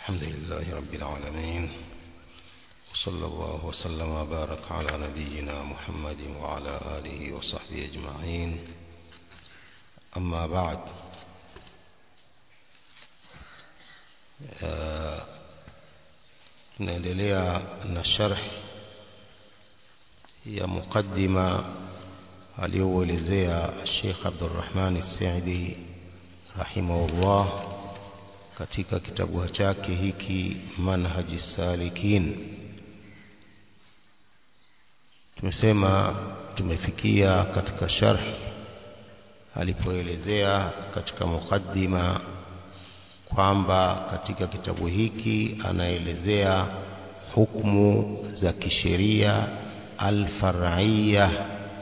الحمد لله رب العالمين، وصلى الله وسلم وبارك على نبينا محمد وعلى آله وصحبه أجمعين. أما بعد، tunaendelea na sharh ya mukaddima aliyoelezea Sheikh Abdurrahman As-Saidi rahimahullah katika kitabu chake hiki Manhaji Salikin. Tumesema tumefikia katika sharh alipoelezea katika mukaddima kwamba katika kitabu hiki anaelezea hukumu za kisheria al-far'iyya,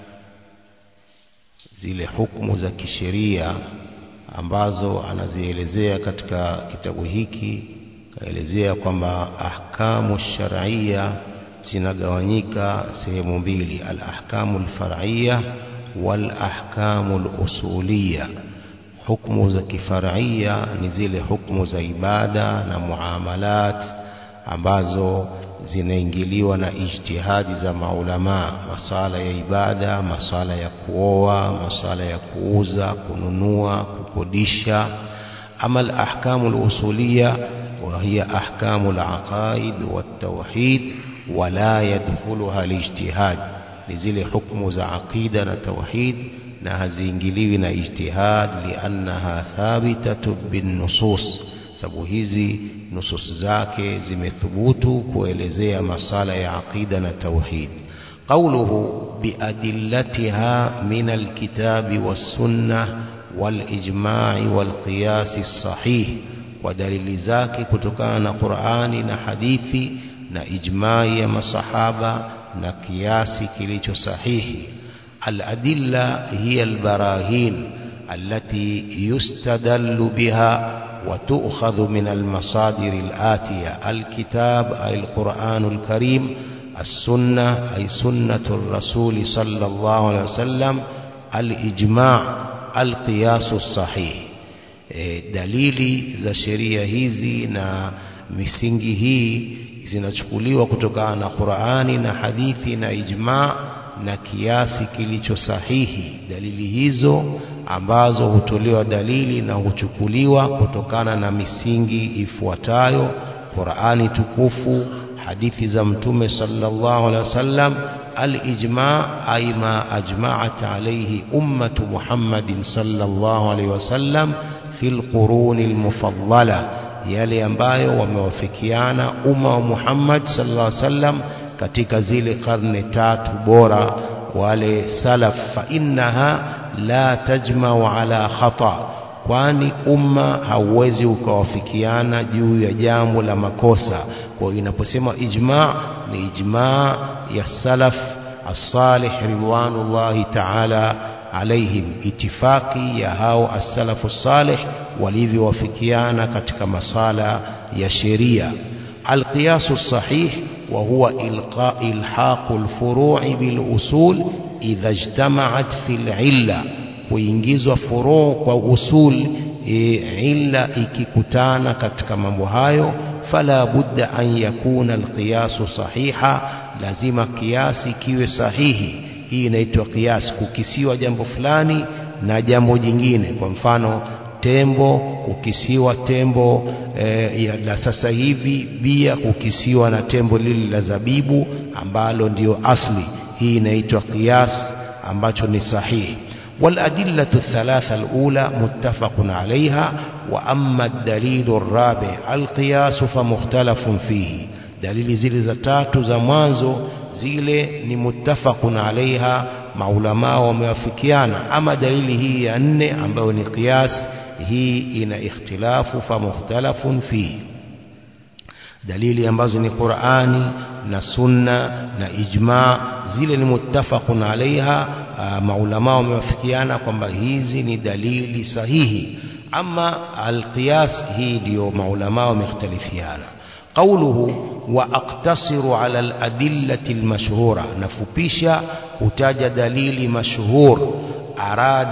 zile hukumu za kisheria ambazo anazielezea katika kitabu hiki. Kaelezea kwamba ahkamu shar'iyya zinagawanyika sehemu mbili, al-ahkamu al-far'iyya wal ahkamu al-usuliyya. Hukumu za kifar'iyya ni zile hukumu za ibada na muamalat ambazo zinaingiliwa na ijtihadi za maulama, masala ya ibada, masala ya kuoa, masala ya kuuza, kununua, kukodisha. Ama al-ahkamu al-usuliyya wa hiya ahkamu al-aqaid wat-tauhid wa la yadkhuluha al-ijtihad, ni zile hukumu za aqida na tauhid na haziingiliwi na ijtihad, liannaha thabitatu bin nusus, sababu hizi nusus zake zimethubutu kuelezea masala ya aqida na tauhid. Qawluhu biadillatiha min alkitabi was-sunnah wal-ijma'i wal-qiyas as-sahih, kwa dalili zake kutokana na Qur'ani na hadithi na ijma'i ya masahaba na kiasi kilicho sahihi. الأدلة هي البراهين التي يستدل بها وتؤخذ من المصادر الآتية: الكتاب أي القرآن الكريم، السنة أي سنة الرسول صلى الله عليه وسلم، الإجماع القياس الصحيح. dalili za sheria hizi na misingi hii zinachukuliwa kutokana na Qur'ani na hadithi na ijma' na kiasi kilicho sahihi. Dalili hizo ambazo hutolewa dalili na huchukuliwa kutokana na misingi ifuatayo: Qur'ani tukufu, hadithi za Mtume sallallahu alaihi wasallam, al-ijma' ay ma ajma'at alayhi ummatu Muhammadin sallallahu alaihi wasallam fil quruni al-mufaddala, yale ambayo wamewafikiana umma wa Muhammad sallallahu alaihi wasallam katika zile karne tatu bora, wale salaf. Fa innaha la tajma'u ala khata, kwani umma hauwezi ukawafikiana juu ya jambo la makosa. Kwa inaposema ijma' ni ijma' ya salaf as-salih ridwanullahi ta'ala alaihim, itifaki ya hao as-salaf as-salih walivyowafikiana katika masala ya sheria. Al-qiyas as-sahih وهو إلحاق الفروع بالأصول إذا اجتمعت في العلة، kuingizwa furu' kwa usul illa ikikutana katika mambo hayo. Fala budda an yakuna alqiyasu sahiha, lazima kiasi kiwe sahihi. Hii inaitwa qiyas, kukisiwa jambo fulani na jambo jingine. Kwa mfano tembo kukisiwa tembo la sasa hivi, bia kukisiwa na tembo lile la zabibu ambalo ndio asli. Hii inaitwa qiyas ambacho ni sahihi. Wal adillatu thalatha alula muttafaqun alayha, wa amma ad-dalilu ar-rabi' al-qiyas fa mukhtalafun fihi. Dalili zile za tatu za mwanzo zile ni muttafaqun alayha, maulama wamewafikiana. Ama dalili hii ya nne ambayo ni qiyas, hii ina ikhtilafu fa mukhtalafun fi. Dalili ambazo ni Qur'ani na sunna na ijma' zile ni muttafaqun alaiha, maulama wamewafikiana kwamba hizi ni dalili sahihi. Ama alqiyas, hii ndio maulama wamekhtalifiana. Qawluhu wa aqtasiru ala aladillati almashhura, nafupisha utaja dalili mashhur. أراد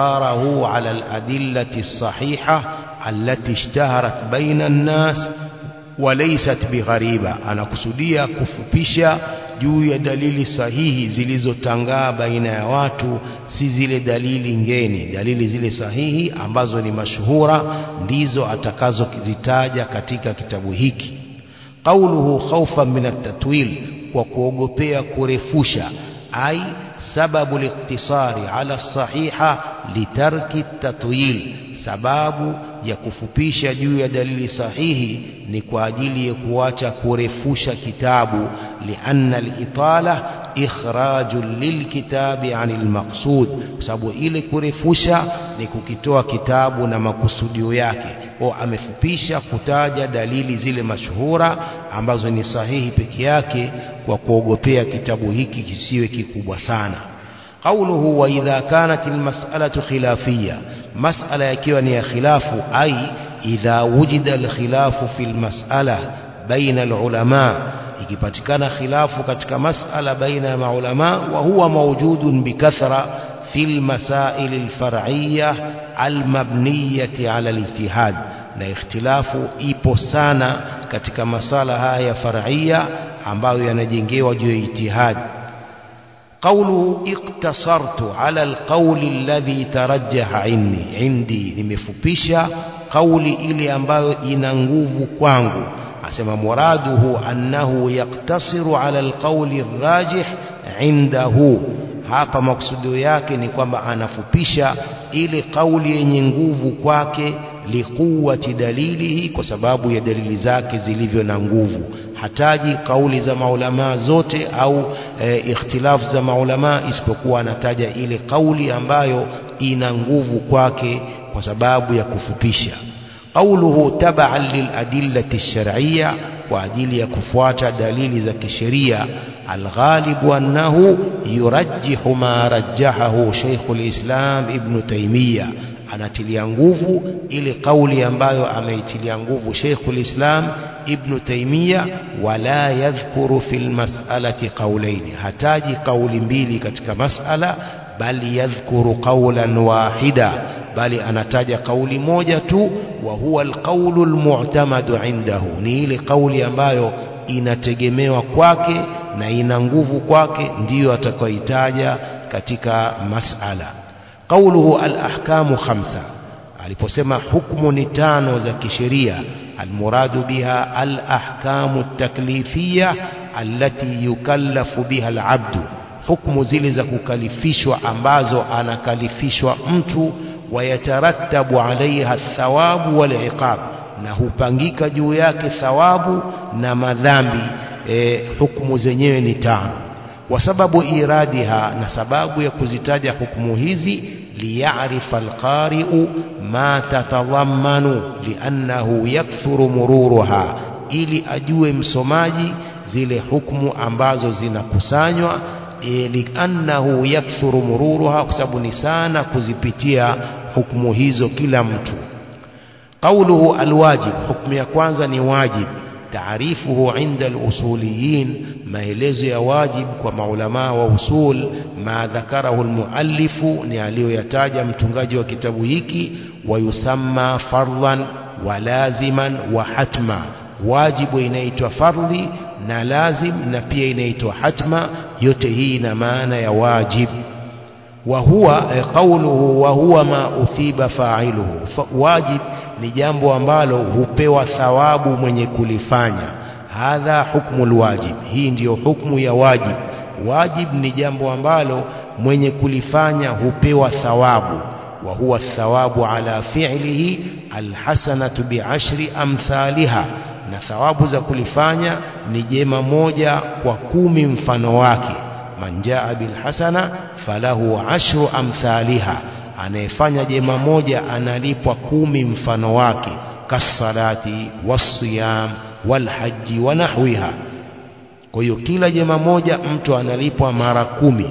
اقتصاره على الأدلة الصحيحة التي اشتهرت بين الناس walaysat bighariba, anakusudia kufupisha juu ya dalili sahihi zilizotangaa baina ya watu, si zile dalili ngeni. Dalili zile sahihi ambazo ni mashuhura ndizo atakazozitaja katika kitabu hiki. Qawluhu khawfan min at-tatwil, kwa kuogopea kurefusha, ai sababu al-iqtisari ala as-sahiha litarki at-tatwil, sababu ya kufupisha juu ya dalili sahihi ni kwa ajili ya kuacha kurefusha kitabu. Lianna al-itala ikhrajun lilkitabi anil maqsud, sababu ile kurefusha ni kukitoa kitabu na makusudio yake. Kwa amefupisha kutaja dalili zile mashuhura ambazo ni sahihi peke yake kwa kuogopea kitabu hiki kisiwe kikubwa sana. Qawluhu wa idha kanat almas'alatu khilafiyya, mas'ala yakiwa ni ya khilafu, ai idha wujida alkhilafu fil mas'ala baina alulama, ikipatikana khilafu katika mas'ala baina ya maulama, wa huwa mawjudun bikathra fil masail alfar'iyya almabniyati ala alijtihad, na ikhtilafu ipo sana katika masala haya ya far'iyya ambayo yanajengewa juu ya ijtihad. Qawluhu iqtasartu ala alqawli alladhi tarajjaha indi, nimefupisha kauli ile ambayo ina nguvu kwangu. Asema muraduhu annahu yaqtasiru ala alqawli arrajih indahu, hapa maksudio yake ni kwamba anafupisha ile kauli yenye nguvu kwake, liquwati dalilihi, kwa sababu ya dalili zake zilivyo na nguvu. Hataji kauli za maulama zote au ikhtilafu za maulama, isipokuwa anataja ile kauli ambayo ina nguvu kwake kwa sababu ya kufupisha. Qawluhu tab'an lil adillati ash-shar'iyya, kwa ajili ya kufuata dalili za kisheria. Alghalibu annahu yurajjihu ma rajjahahu Sheikhul Islam Ibn Taymiyyah, anatilia nguvu ile kauli ambayo ameitilia nguvu Sheikhul Islam Ibn Taymiyyah. Wala yadhkuru fil mas'alati qawlaini, hataji kauli mbili katika mas'ala, bali yadhkuru qawlan wahida, bali anataja kauli moja tu. Wa huwa alqawlu almu'tamadu indahu, ni ile kauli ambayo inategemewa kwake na ina nguvu kwake, ndiyo atakayoitaja katika mas'ala. Qawluhu al-ahkamu khamsa, aliposema hukumu ni tano za kisheria, almuradu biha al-ahkamu at-taklifiyya allati yukallafu biha al-abdu, hukumu zile za kukalifishwa ambazo anakalifishwa mtu, wayatarattabu alaiha thawabu wal iqab, na hupangika juu yake thawabu na madhambi. Hukumu zenyewe ni tano. Wa sababu iradiha, na sababu ya kuzitaja hukumu hizi, liya'rifa alqari'u ma tatadhammanu li'annahu yakthuru mururuha, ili ajue msomaji zile hukumu ambazo zinakusanywa, li'annahu yakthuru mururuha, kwa sababu ni sana kuzipitia hukumu hizo kila mtu. Qawluhu alwajib, hukumu ya kwanza ni wajib. Taarifuhu inda al-usuliyin, maelezo ya wajib kwa maulama wa usul. Ma dhakarahu al-muallifu, ni aliyoyataja mtungaji wa kitabu hiki. Wa yusamma fardhan wa laziman wa hatma, wajibu inaitwa fardhi na lazim, na pia inaitwa hatma. Yote hii ina maana ya wajib. Wa huwa qawluhu wa huwa ma uthiba fa'iluhu, wajib ni jambo ambalo hupewa thawabu mwenye kulifanya. Hadha hukmu alwajib, hii ndiyo hukmu ya wajib. Wajib ni jambo ambalo mwenye kulifanya hupewa thawabu. Wa huwa thawabu ala fi'lihi alhasanatu bi'ashri amthaliha, na thawabu za kulifanya ni jema moja kwa 10 mfano wake. Man jaa bil hasana falahu 10 amthaliha, anayefanya jema moja analipwa 10 mfano wake. Kasalati wasiyam walhaji wa nahwiha, kwa hiyo kila jema moja mtu analipwa mara 10.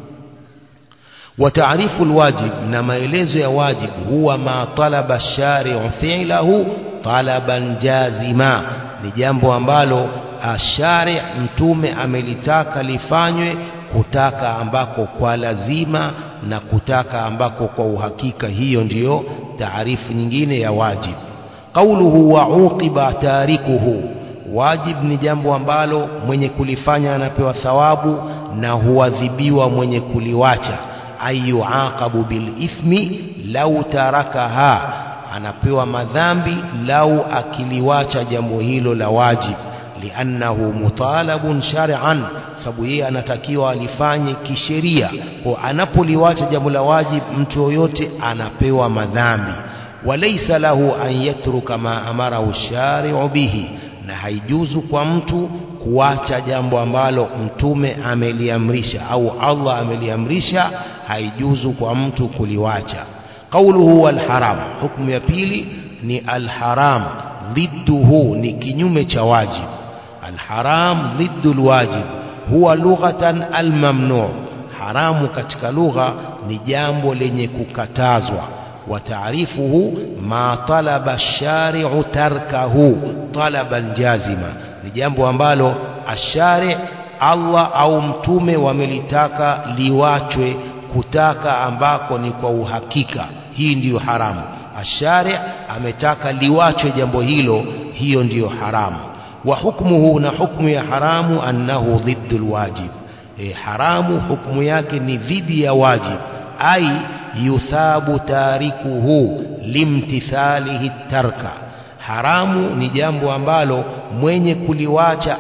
Wa taarifu alwajib, na maelezo ya wajib, huwa ma talaba shari'u fi'lahu talaban jazima, ni jambo ambalo ashari' mtume amelitaka lifanywe, kutaka ambako kwa lazima na kutaka ambako kwa uhakika. Hiyo ndiyo taarifu nyingine ya wajib. Qawluhu wa uqiba tarikuhu, wajib ni jambo ambalo mwenye kulifanya anapewa thawabu na huadhibiwa mwenye kuliwacha. Ayuaqabu bil ithmi lau tarakaha, anapewa madhambi lau akiliwacha jambo hilo la wajib. Liannahu mutalabun shar'an, sababu yeye anatakiwa alifanye kisheria. Kwa anapoliwacha jambo la wajib, mtu yoyote anapewa madhambi. Walaysa lahu an yatruka ma amarahu shari'u bihi, na haijuzu kwa mtu kuacha jambo ambalo mtume ameliamrisha au Allah ameliamrisha, haijuzu kwa mtu kuliwacha. Qawluhu wal haram, hukumu ya pili ni al haram, dhidduhu ni kinyume cha wajib. Al haram dhiddu al wajib, huwa lughatan al mamnu'. Haramu katika lugha ni jambo lenye kukatazwa. Wa ta'rifuhu ma talaba ash-shari'u tarkahu talaban jazima, ni jambo ambalo ash-shari' Allah au mtume wamelitaka liwachwe, kutaka ambako ni kwa uhakika. Hii ndiyo haramu. Ash-shari' ametaka liwachwe jambo hilo, hiyo ndiyo haramu. Wa hukmuhu, na hukmu ya haramu, annahu dhiddul wajib. Haramu hukmu yake ni dhidi ya wajib. Ai yuthabu tarikuhu limtithalihi tarka, haramu ni jambo ambalo mwenye kuliwacha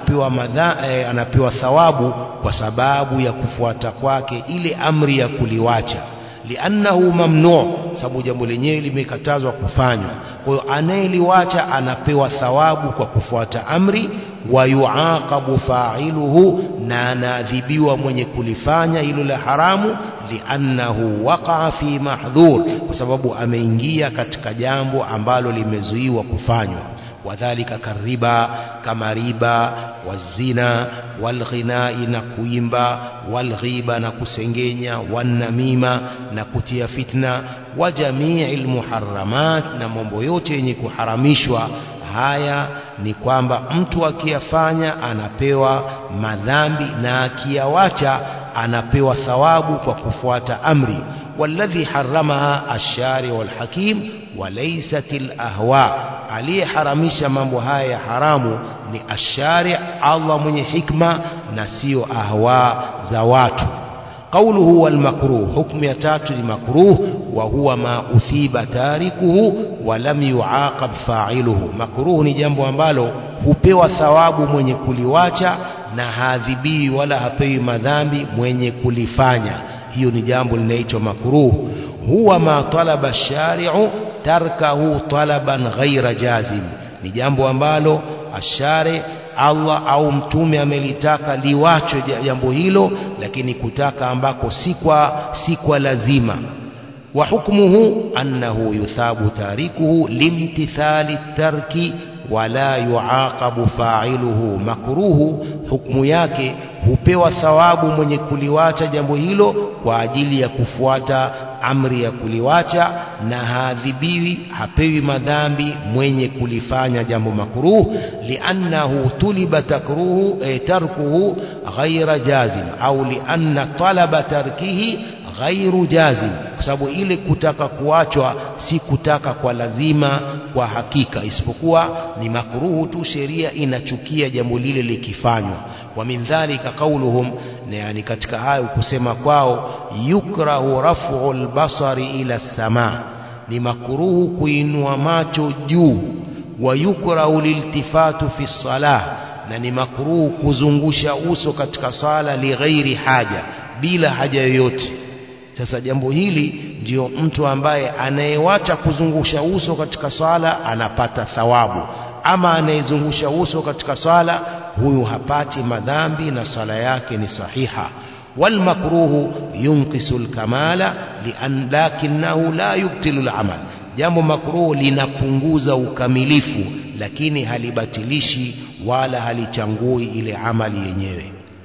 anapewa thawabu kwa sababu ya kufuata kwake ile amri ya kuliwacha. Liannahu mamnu', sababu jambo lenyewe limekatazwa kufanywa. Kwa hiyo anayeliwacha anapewa thawabu kwa kufuata amri. Wa yuaqabu fa'iluhu, na anaadhibiwa mwenye kulifanya hilo la haramu. Liannahu waqa'a fi mahdhur, kwa sababu ameingia katika jambo ambalo limezuiwa kufanywa. Wadhalika kariba, kama riba, wazina, walghinai na kuimba, walghiba na kusengenya, wanamima na kutia fitna, wa jami'il muharramat, na mambo yote yenye kuharamishwa. Haya ni kwamba mtu akiyafanya anapewa madhambi, na akiyawacha anapewa thawabu kwa kufuata amri. Walladhi haramaha ash-shari' wal hakim wa laysat al-ahwa, aliyeharamisha mambo haya ya haramu ni ash-shari', Allah mwenye hikma, na sio ahwa za watu. Qawluhu wal makruh, hukmu ya tatu ni makruh, wa huwa ma uthiba tarikuhu wa lam yuaqab fa'iluhu. Makruh ni jambo ambalo hupewa thawabu mwenye kuliwacha na haadhibiwi wala hapewi madhambi mwenye kulifanya. Hiyo ni jambo linaitwa makruh. Huwa ma talaba ash-shari'u tarkahu talaban ghayra jazim, ni jambo ambalo ash-shari' Allah au mtume amelitaka liwachwe jambo hilo, lakini kutaka ambako si kwa lazima. Wa hukmuhu annahu yuthabu tarikuhu limtithali tarki wala yuaqabu fa'iluhu. Makruhu hukmu yake hupewa thawabu mwenye kuliwacha jambo hilo kwa ajili ya kufuata amri ya kuliwacha, na haadhibiwi, hapewi madhambi mwenye kulifanya jambo makruh. Liannahu tuliba tarkuhu ghaira jazim, au lianna talaba tarkihi ghairu jazim, kwa sababu ile kutaka kuachwa si kutaka kwa lazima, kwa hakika, isipokuwa ni makruhu tu, sheria inachukia jambo lile likifanywa. Wa min dhalika qawluhum, yani katika hayo kusema kwao, yukrahu raf'u al-basari ila as-samaa, ni makruhu kuinua macho juu. Wa yukrahu liltifatu fi as-salah, na ni makruhu kuzungusha uso katika sala lighairi haja, bila haja yoyote. Sasa jambo hili ndio mtu ambaye anayewacha kuzungusha uso katika sala anapata thawabu, ama anayezungusha uso katika sala huyu hapati madhambi na sala yake ni sahiha. Wal makruhu yunqisul kamala lakinahu la yubtilu al-amal, jambo makruhu linapunguza ukamilifu lakini halibatilishi wala halichangui ile amali yenyewe.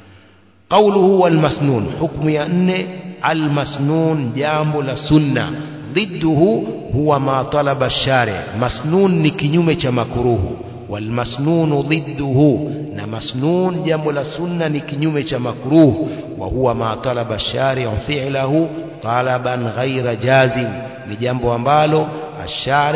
Qawluhu wal masnun, hukmu ya 4, al masnun jambo la sunna. Dhidduhu huwa ma talaba ash-shari', masnun ni kinyume cha makruhu. Wal masnun dhidduhu, na masnun jambo la sunna ni kinyume cha makruh. Wa huwa ma talaba ash-shari' fi'lahu talaban ghayra jazim, ni jambo ambalo ash-shari'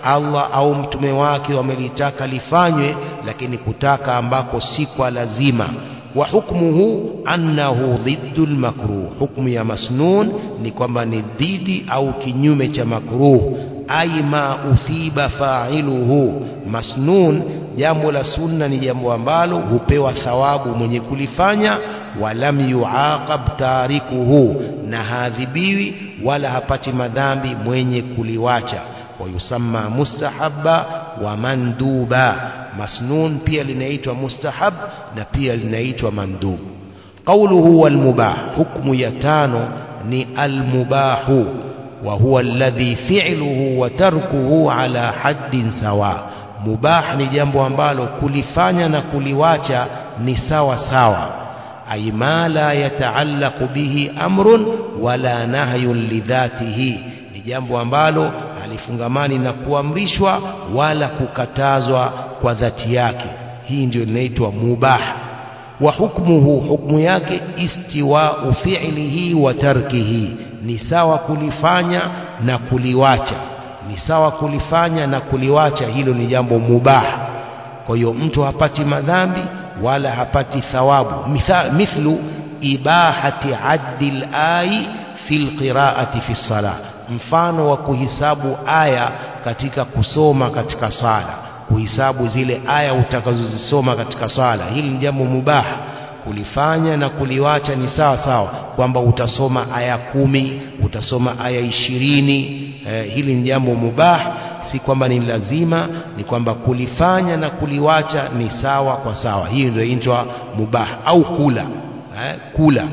Allah au mtume wake wamelitaka lifanywe, lakini kutaka ambako si kwa lazima. Wa hukmuhu annahu dhiddul makruh, hukmu ya masnun ni kwamba ni dhidi au kinyume cha makruh. Ay ma uthiba fa'iluhu, masnun jambo la sunna ni jambo ambalo hupewa thawabu mwenye kulifanya, walam yuaqab tarikuhu, na hadhibiwi wala hapati madhambi mwenye kuliwacha. Wa yusamma mustahabba wa manduba, masnun pia linaitwa mustahab na pia linaitwa mandub. Qawluhu wal mubah, hukmu ya tano ni al mubahu, wa huwa alladhi fi'luhu wa tarkuhu ala haddin sawa. Mubah ni jambo ambalo kulifanya na kuliwacha ni sawa sawa. Ay ma la yataallaqu bihi amrun wala nahyun lidhatihi, ni jambo ambalo halifungamani na kuamrishwa wala kukatazwa kwa dhati yake. Hii ndio inaitwa mubah. Wa hukmuhu, hukmu yake istiwa'u fi'lihi wa tarkihi, ni sawa kulifanya na kuliwacha, ni sawa kulifanya na kuliwacha, hilo ni jambo mubah. Kwa hiyo mtu hapati madhambi wala hapati thawabu. Mithlu ibahati addil ayi fil qira'ati fi salah, mfano wa kuhisabu aya katika kusoma katika sala, kuhisabu zile aya utakazozisoma katika sala, hili ni jambo mubah. Kulifanya na kuliwacha ni sawa sawa, kwamba utasoma aya 10, utasoma aya 20, hili ni jambo mubah, si kwamba ni lazima, ni kwamba kulifanya na kuliwacha ni sawa kwa sawa. Hii ndio inaitwa mubah. Au kula, kula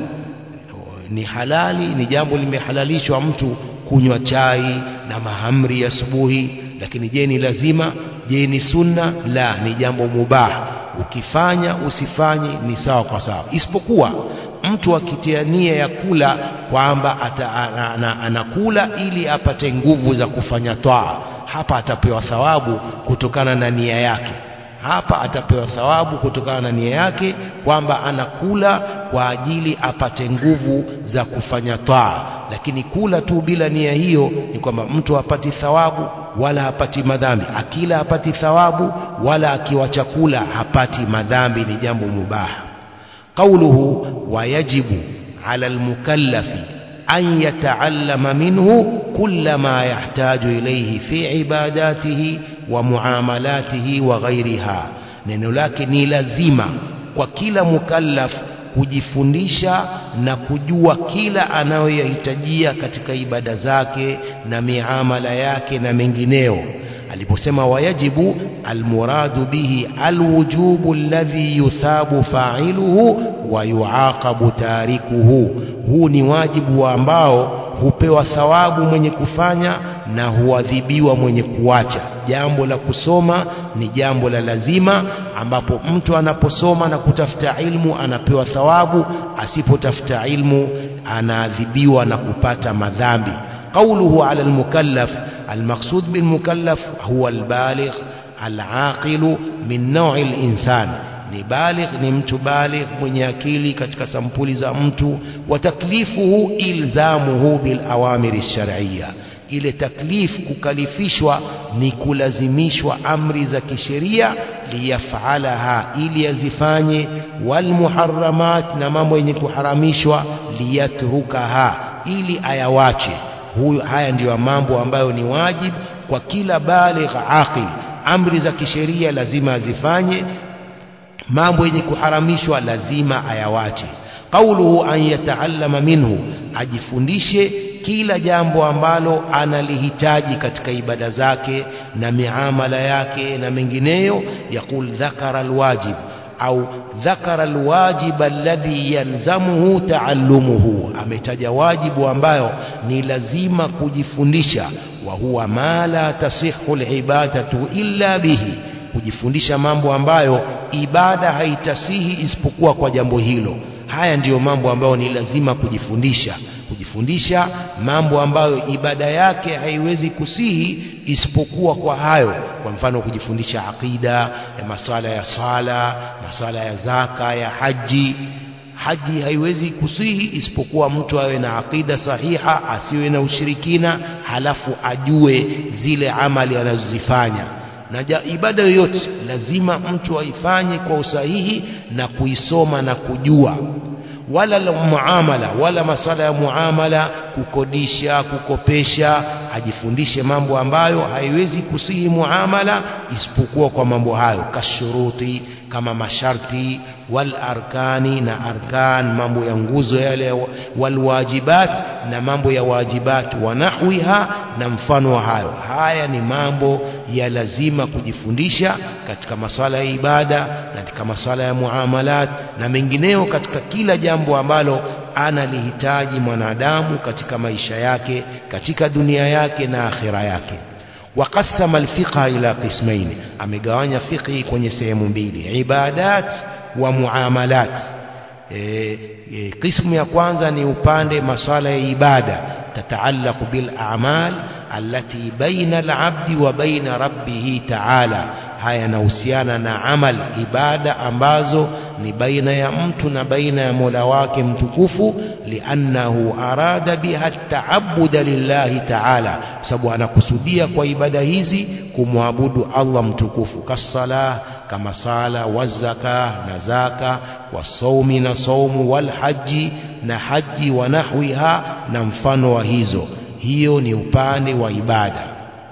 ni halali, ni jambo limehalalishwa mtu kunywa chai na mahamri asubuhi, lakini je ni lazima? Je ni sunna? La, ni jambo mubah. Ukifanya usifanye ni sawa kwa sawa, isipokuwa mtu akitia nia ya kula kwamba anakula ili apate nguvu za kufanya taa, hapa atapewa thawabu kutokana na nia yake. Hapa atapewa thawabu kutokana na nia yake kwamba anakula kwa ajili apate nguvu za kufanya taa. Lakini kula tu bila nia hiyo ni kwamba mtu hapati thawabu wala hapati madhambi. Akila hapati thawabu, wala akiwacha kula hapati madhambi, ni jambo mubah. Qawluhu wa yajibu ala almukallafi an yata'allama minhu kulla ma yahtaju ilayhi fi ibadatihi wa muamalatihi wa ghairiha, neno lake ni lazima kwa kila mukallaf kujifundisha na kujua kila anayohitajia katika ibada zake na miamala yake na mengineo. Aliposema wayajibu, almuradu bihi alwujubu alladhi yuthabu fa'iluhu wa yuaqabu tarikuhu, huu ni wajibu ambao hupewa thawabu mwenye kufanya na huadhibiwa mwenye kuacha. Jambo la kusoma ni jambo la lazima, ambapo mtu anaposoma na kutafuta ilmu anapewa thawabu, asipotafuta ilmu anaadhibiwa na kupata madhambi. Qawluhu ala almukallaf, المقصود بالمكلف هو البالغ العاقل من نوع الإنسان، ni baligh, ni mtu baligh mwenye akili katika sampuli za mtu. Wa taklifuhu ilzamuhu bil awamiri shar'iyya, ile taklif kukalifishwa ni kulazimishwa amri za kisheria, liyafalaha ili yazifanye, wal muharramat na mambo yenye kuharamishwa, liyatrukaha ili ayawache. Haya ndiyo mambo ambayo ni wajibu kwa kila baligh aqil. Amri za kisheria lazima azifanye, mambo yenye kuharamishwa lazima ayawache. Qawluhu an yataallama minhu, ajifundishe kila jambo ambalo analihitaji katika ibada zake na miamala yake na mengineyo. Yaqul dhakara alwajib au dhakara alwajib alladhi yalzamuhu taallumuhu, ametaja wajibu ambayo ni lazima kujifundisha. Wa huwa ma la tasihhu alibadatu illa bihi, kujifundisha mambo ambayo ibada haitasihi isipokuwa kwa jambo hilo. Haya ndiyo mambo ambayo ni lazima kujifundisha, kujifundisha mambo ambayo ibada yake haiwezi kusihi isipokuwa kwa hayo. Kwa mfano kujifundisha aqida, ya masuala ya sala, masuala ya zaka, ya haji. haji haiwezi kusihi isipokuwa mtu awe na aqida sahiha, asiwe na ushirikina, halafu ajue zile amali anazozifanya. Na ibada yoyote lazima mtu aifanye kwa usahihi na kuisoma na kujua. Wala muamala, wala masala ya muamala, kukodisha, kukopesha, ajifundishe mambo ambayo haiwezi kusihi muamala isipokuwa kwa mambo hayo, kashuruti, kama masharti, wal arkani, na arkan, mambo ya nguzo yale, wal wajibat, na mambo ya wajibat, wa nahwiha, na mfano wa hayo. Haya ni mambo ya lazima kujifundisha katika masala ya ibada na katika masala ya muamalat na mengineo, katika kila jambo ambalo analihitaji mwanadamu katika maisha yake, katika dunia yake na akhira yake. Waqassama alfiqha ila qismain, amegawanya fiqhi kwenye sehemu mbili, ibadat wa muamalat. Qismu ya kwanza ni upande masala ya ibada, tataallaqu bil a'mal allati baina al-'abdi wa baina rabbih ta'ala. Haya yanahusiana na amal, ibada ambazo ni baina ya mtu na baina ya Mola wake mtukufu, liannahu arada biha at-ta'abbud lillahi ta'ala, sababu anakusudia kwa ibada hizi kumwabudu Allah mtukufu, kasala, kama sala, wazaka na zaka, wasaumi na saumu, walhaji na haji, wa nahwiha na mfano wa hizo. Hiyo ni upande wa ibada.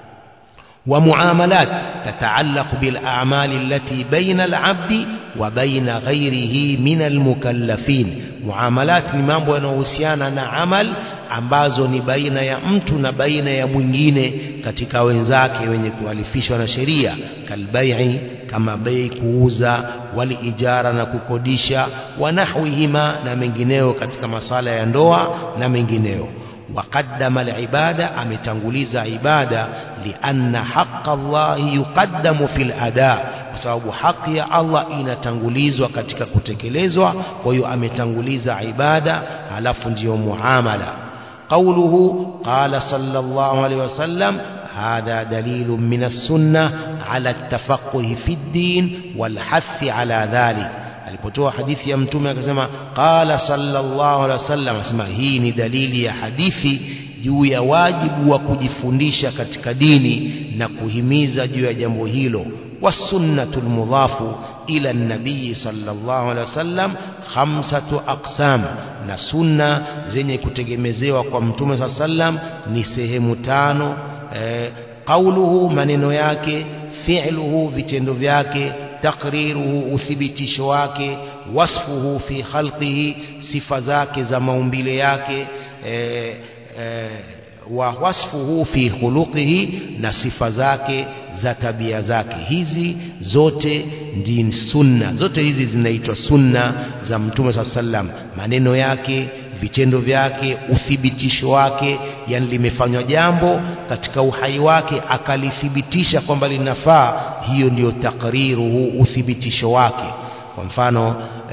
ومعاملات تتعلق بالأعمال التي بين العبد وبين غيره من المكلفين. Muamalat ni mambo yanayohusiana na amal ambazo ni baina ya mtu na baina ya mwingine katika wenzake wenye kualifishwa na sheria, kalbai'i, kama bei, kuuza, wali ijara, na kukodisha, wa nahwihima, na mengineo katika masala ya ndoa na mengineo. وقدم العبادة، ametanguliza ibada, lianna haqqa Allah yuqaddamu fil ada, kwa sababu haki ya Allah inatangulizwa katika kutekelezwa. Kwa hiyo ametanguliza ibada halafu ndio muamala. Qawluhu qala sallallahu alayhi wasallam, hadha dalilun min as-sunnah ala at-tafaqquh fi ad-din wal hath ala dhalik. Alipotoa hadithi ya mtume akasema qala sallallahu alaihi wasallam, asema hii ni dalili ya hadithi juu ya wajibu wa kujifundisha katika dini na kuhimiza juu ya jambo hilo. Wasunnatul mudhafu ila nabii sallallahu alaihi wasallam khamsatu aqsam, na sunna zenye kutegemezewa kwa mtume sallallahu alaihi wasallam ni sehemu tano. Qauluhu, maneno yake, fi'luhu, vitendo vyake, takriruhu, uthibitisho wake, wasfuhu fi khalqihi, sifa zake za maumbile yake, wa wasfuhu fi khuluqihi, na sifa zake za tabia zake. Hizi zote ndi sunna, zote hizi zinaitwa sunna za mtume sallallahu alaihi wasallam. Maneno yake, vitendo vyake, uthibitisho wake, yani limefanywa jambo katika uhai wake akalithibitisha kwamba linafaa, hiyo ndiyo takriruhu, uthibitisho wake. Kwa mfano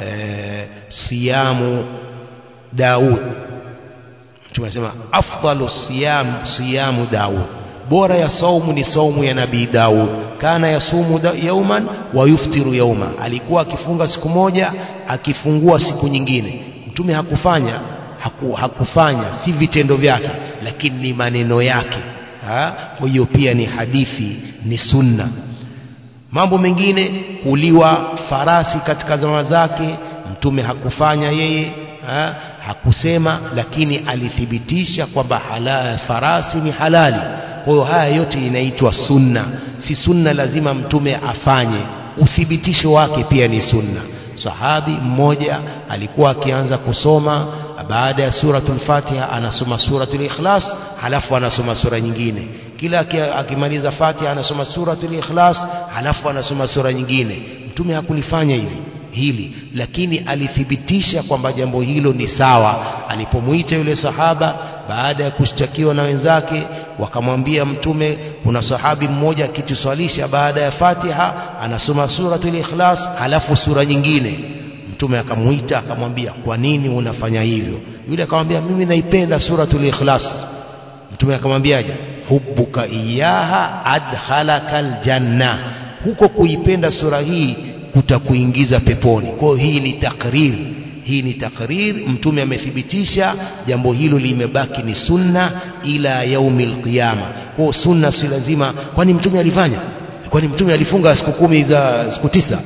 siyamu Daud, tunasema afdalu siyam siyamu Daud, bora ya saumu ni saumu ya nabii Daud. Kana yasumu yauman wa yuftiru yauma, alikuwa akifunga siku moja akifungua siku nyingine. Mtume hakufanya si vitendo vyake, lakini ni maneno yake. Kwa hiyo pia ni hadithi, ni sunna. Mambo mengine, kuliwa farasi katika zama zake, mtume hakufanya yeye, hakusema, lakini alithibitisha kwamba farasi ni halali. Kwa hiyo haya yote inaitwa sunna. Si sunna lazima mtume afanye, uthibitisho wake pia ni sunna. Sahabi mmoja alikuwa akianza kusoma, baada ya suratul Fatiha anasoma suratul Ikhlas, halafu anasoma sura nyingine. Kila akimaliza Fatiha anasoma suratul Ikhlas, halafu anasoma sura nyingine. Mtume hakulifanya hili, lakini alithibitisha kwamba jambo hilo ni sawa. Alipomuita yule sahaba baada ya kushtakiwa na wenzake, wakamwambia mtume, kuna sahabi mmoja akituswalisha baada ya Fatiha anasoma suratul Ikhlas halafu sura nyingine. Mtume akamuita akamwambia, kwa nini unafanya hivyo? Yule akamwambia, mimi naipenda suratul Ikhlas. Mtume akamwambiaje? hubbuka iyaha adkhalakal janna, huko kuipenda sura hii kutakuingiza peponi. Kwa hiyo hii ni takrir, hii ni takrir. Mtume amethibitisha jambo hilo, limebaki ni sunna ila yaumil qiyama. Kwa sunna si lazima. Kwani mtume alifanya? Kwani mtume alifunga siku 10 za siku 9?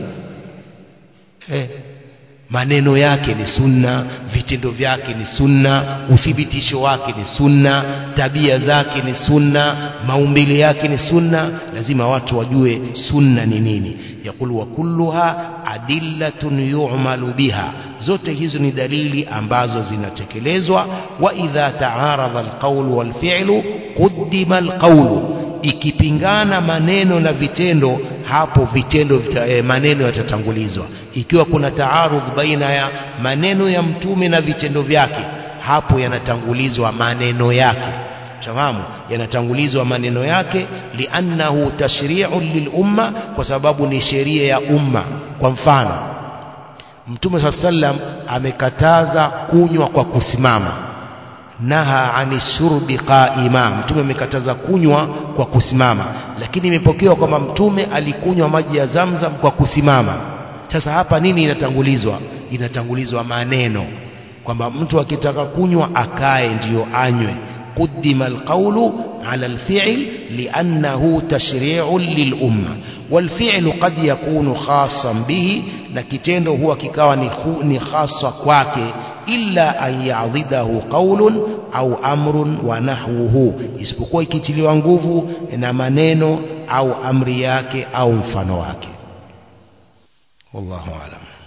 Maneno yake ni sunna, vitendo vyake ni sunna, uthibitisho wake ni sunna, tabia zake ni sunna, maumbile yake ni sunna. Lazima watu wajue sunna ni nini. Yakul wa kulluha adillatun yu'malu biha, zote hizo ni dalili ambazo zinatekelezwa. Wa idha ta'aradha alqawlu walfi'lu quddima alqawlu, ikipingana maneno na vitendo, hapo vitendo maneno yatatangulizwa. Ikiwa kuna taarudh baina ya maneno ya mtume na vitendo vyake, hapo yanatangulizwa maneno yake. Fahamu, yanatangulizwa maneno yake, li'annahu tashri'un lilumma, kwa sababu ni sheria ya umma. Kwa mfano, Mtume sallam amekataza kunywa kwa kusimama, naha ani shurbi qaima, Mtume amekataza kunywa kwa kusimama, lakini imepokewa kwamba Mtume alikunywa maji ya Zamzam kwa kusimama. Sasa hapa nini inatangulizwa? Inatangulizwa maneno, kwamba mtu akitaka kunywa akae ndiyo anywe. قدم القول على الفعل لأنه تشريع للأمة. والفعل قد يكون خاصا به، نكتنده هو ككواني خاصة كواكي، إلا أن يعضده قول أو أمر ونحوه، isipokuwa ikitiliwa nguvu na maneno au amri yake au mfano wake. Wallahu a'lam.